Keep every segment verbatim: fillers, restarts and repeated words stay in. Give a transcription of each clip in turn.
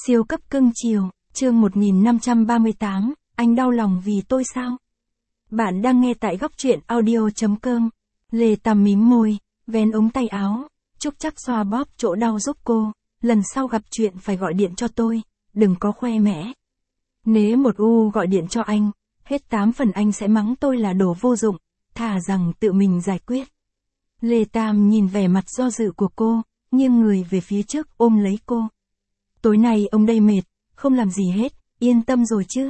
Siêu cấp cưng chiều, chương một nghìn năm trăm ba mươi tám, anh đau lòng vì tôi sao? Bạn đang nghe tại góc truyện audio.com. Lê Tam mím môi, vén ống tay áo, Trúc chắc xoa bóp chỗ đau giúp cô, lần sau gặp chuyện phải gọi điện cho tôi, đừng có khoe mẽ. Nếu một u gọi điện cho anh, hết tám phần anh sẽ mắng tôi là đồ vô dụng, thà rằng tự mình giải quyết. Lê Tam nhìn vẻ mặt do dự của cô, nghiêng người về phía trước ôm lấy cô. Tối nay ông đây mệt, không làm gì hết, yên tâm rồi chứ.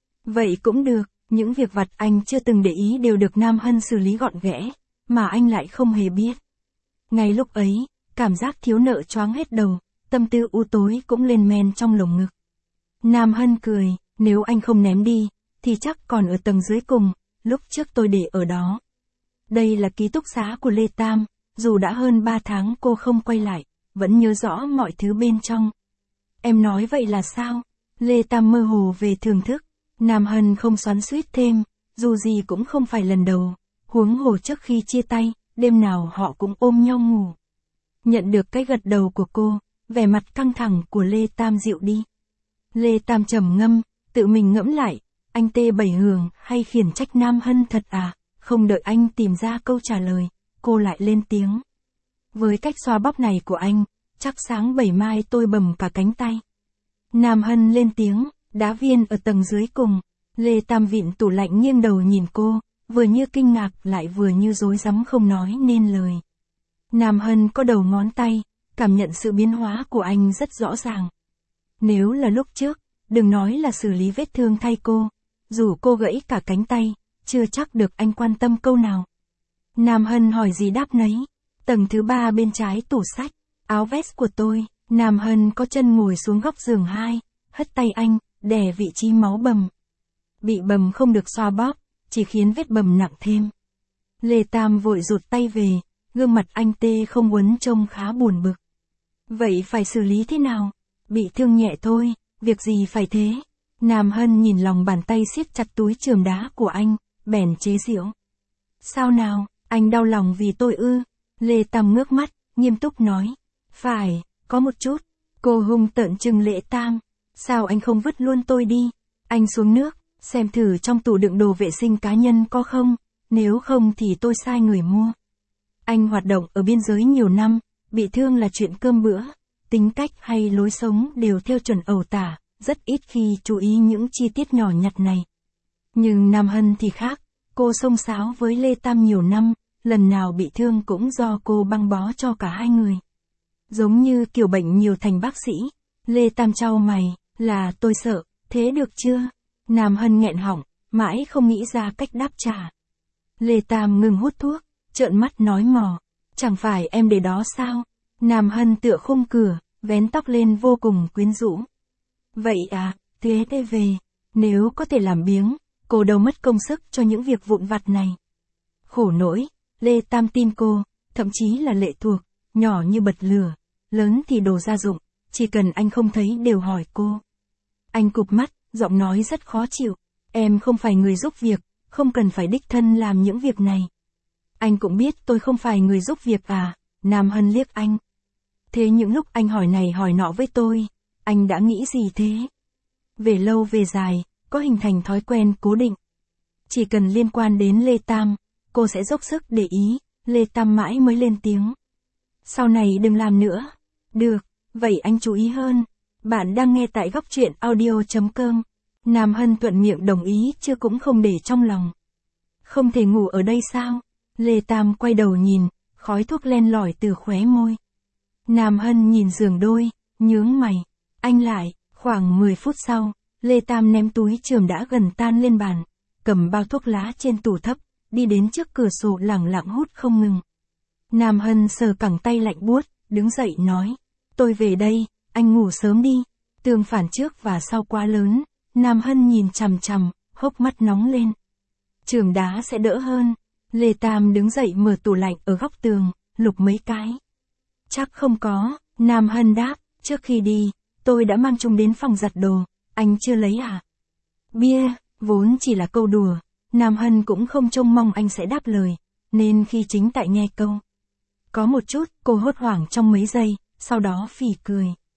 Vậy cũng được, những việc vặt anh chưa từng để ý đều được Nam Hân xử lý gọn ghẽ, mà anh lại không hề biết. Ngay lúc ấy, cảm giác thiếu nợ choáng hết đầu, tâm tư u tối cũng lên men trong lồng ngực. Nam Hân cười, nếu anh không ném đi, thì chắc còn ở tầng dưới cùng, lúc trước tôi để ở đó. Đây là ký túc xá của Lê Tam, dù đã hơn ba tháng cô không quay lại, vẫn nhớ rõ mọi thứ bên trong. Em nói vậy là sao? Lê Tam mơ hồ về thưởng thức. Nam Hân không xoắn xuýt thêm, dù gì cũng không phải lần đầu, huống hồ trước khi chia tay, đêm nào họ cũng ôm nhau ngủ. Nhận được cái gật đầu của cô, vẻ mặt căng thẳng của Lê Tam dịu đi. Lê Tam trầm ngâm, tự mình ngẫm lại, anh tê bảy hường hay khiển trách Nam Hân thật à? Không đợi anh tìm ra câu trả lời, cô lại lên tiếng. Với cách xoa bóp này của anh, chắc sáng bảy mai tôi bầm cả cánh tay. Nam Hân lên tiếng, đá viên ở tầng dưới cùng. Lê Tam vịn tủ lạnh nghiêng đầu nhìn cô, vừa như kinh ngạc lại vừa như rối rắm không nói nên lời. Nam Hân có đầu ngón tay, cảm nhận sự biến hóa của anh rất rõ ràng. Nếu là lúc trước, đừng nói là xử lý vết thương thay cô, dù cô gãy cả cánh tay, chưa chắc được anh quan tâm câu nào. Nam Hân hỏi gì đáp nấy. Tầng thứ ba bên trái tủ sách, áo vest của tôi. Nam Hân có chân ngồi xuống góc giường hai, hất tay anh, đè vị trí máu bầm. Bị bầm không được xoa bóp, chỉ khiến vết bầm nặng thêm. Lê Tam vội rụt tay về, gương mặt anh tê không uốn trông khá buồn bực. Vậy phải xử lý thế nào? Bị thương nhẹ thôi, việc gì phải thế? Nam Hân nhìn lòng bàn tay siết chặt túi chườm đá của anh, bèn chế giễu. Sao nào, anh đau lòng vì tôi ư? Lê Tam ngước mắt, nghiêm túc nói. Phải, có một chút. Cô hung tợn trừng Lê Tam. Sao anh không vứt luôn tôi đi? Anh xuống nước, xem thử trong tủ đựng đồ vệ sinh cá nhân có không, nếu không thì tôi sai người mua. Anh hoạt động ở biên giới nhiều năm, bị thương là chuyện cơm bữa, tính cách hay lối sống đều theo chuẩn ẩu tả, rất ít khi chú ý những chi tiết nhỏ nhặt này. Nhưng Nam Hân thì khác, cô xông xáo với Lê Tam nhiều năm, lần nào bị thương cũng do cô băng bó cho cả hai người. Giống như kiểu bệnh nhiều thành bác sĩ. Lê Tam chau mày, là tôi sợ, thế được chưa? Nam Hân nghẹn họng, mãi không nghĩ ra cách đáp trả. Lê Tam ngừng hút thuốc, trợn mắt nói mò, chẳng phải em để đó sao? Nam Hân tựa khung cửa, vén tóc lên vô cùng quyến rũ. Vậy à, thế thế về, nếu có thể làm biếng, cô đâu mất công sức cho những việc vụn vặt này. Khổ nỗi, Lê Tam tin cô, thậm chí là lệ thuộc, nhỏ như bật lửa, lớn thì đồ gia dụng, chỉ cần anh không thấy đều hỏi cô. Anh cụp mắt, giọng nói rất khó chịu, em không phải người giúp việc, không cần phải đích thân làm những việc này. Anh cũng biết tôi không phải người giúp việc à? Nam Hân liếc anh. Thế những lúc anh hỏi này hỏi nọ với tôi, anh đã nghĩ gì thế? Về lâu về dài, có hình thành thói quen cố định. Chỉ cần liên quan đến Lê Tam, cô sẽ dốc sức để ý. Lê Tam mãi mới lên tiếng. Sau này đừng làm nữa. Được, vậy anh chú ý hơn. Bạn đang nghe tại góc truyện audio.com. Nam Hân thuận miệng đồng ý chứ cũng không để trong lòng. Không thể ngủ ở đây sao? Lê Tam quay đầu nhìn, khói thuốc len lỏi từ khóe môi. Nam Hân nhìn giường đôi, nhướng mày. Anh lại, khoảng mười phút sau, Lê Tam ném túi chườm đã gần tan lên bàn, cầm bao thuốc lá trên tủ thấp, đi đến trước cửa sổ lẳng lặng hút không ngừng. Nam Hân sờ cẳng tay lạnh buốt, đứng dậy nói. Tôi về đây, anh ngủ sớm đi. Tương phản trước và sau quá lớn, Nam Hân nhìn chằm chằm, hốc mắt nóng lên. Chườm đá sẽ đỡ hơn. Lê Tam đứng dậy mở tủ lạnh ở góc tường, lục mấy cái. Chắc không có, Nam Hân đáp, trước khi đi, tôi đã mang chúng đến phòng giặt đồ, anh chưa lấy à? Bia, vốn chỉ là câu đùa, Nam Hân cũng không trông mong anh sẽ đáp lời, nên khi chính tại nghe câu. Có một chút, cô hốt hoảng trong mấy giây, sau đó phì cười.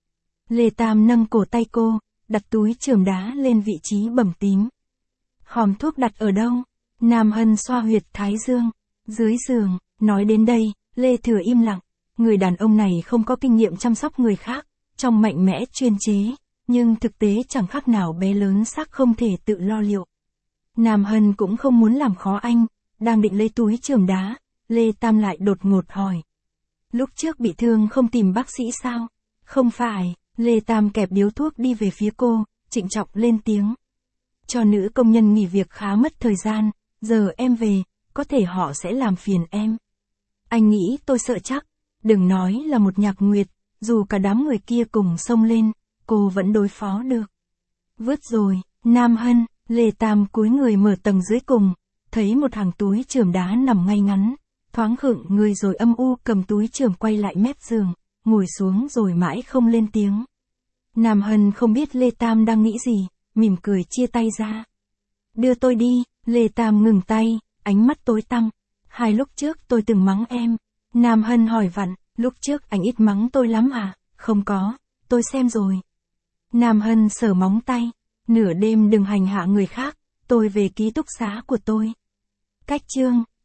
Lê Tam nâng cổ tay cô, đặt túi chườm đá lên vị trí bầm tím. Hòm thuốc đặt ở đâu? Nam Hân xoa huyệt thái dương. Dưới giường, nói đến đây, Lê Thừa im lặng. Người đàn ông này không có kinh nghiệm chăm sóc người khác, trong mạnh mẽ chuyên chế, nhưng thực tế chẳng khác nào bé lớn xác không thể tự lo liệu. Nam Hân cũng không muốn làm khó anh, đang định lấy túi chườm đá, Lê Tam lại đột ngột hỏi. Lúc trước bị thương không tìm bác sĩ sao? Không phải, Lê Tam kẹp điếu thuốc đi về phía cô, trịnh trọng lên tiếng. Cho nữ công nhân nghỉ việc khá mất thời gian, giờ em về, có thể họ sẽ làm phiền em. Anh nghĩ tôi sợ chắc, đừng nói là một Nhạc Nguyệt, dù cả đám người kia cùng xông lên, cô vẫn đối phó được. Vứt rồi, Nam Hân, Lê Tam cúi người mở tầng dưới cùng, thấy một hàng túi chườm đá nằm ngay ngắn, thoáng khựng người rồi âm u cầm túi chườm quay lại mép giường, ngồi xuống rồi mãi không lên tiếng. Nam Hân không biết Lê Tam đang nghĩ gì, mỉm cười chia tay ra. Đưa tôi đi, Lê Tam ngừng tay, ánh mắt tối tăm. Hai lúc trước tôi từng mắng em. Nam Hân hỏi vặn, lúc trước anh ít mắng tôi lắm à? Không có, tôi xem rồi. Nam Hân sờ móng tay, nửa đêm đừng hành hạ người khác, tôi về ký túc xá của tôi. Cách chương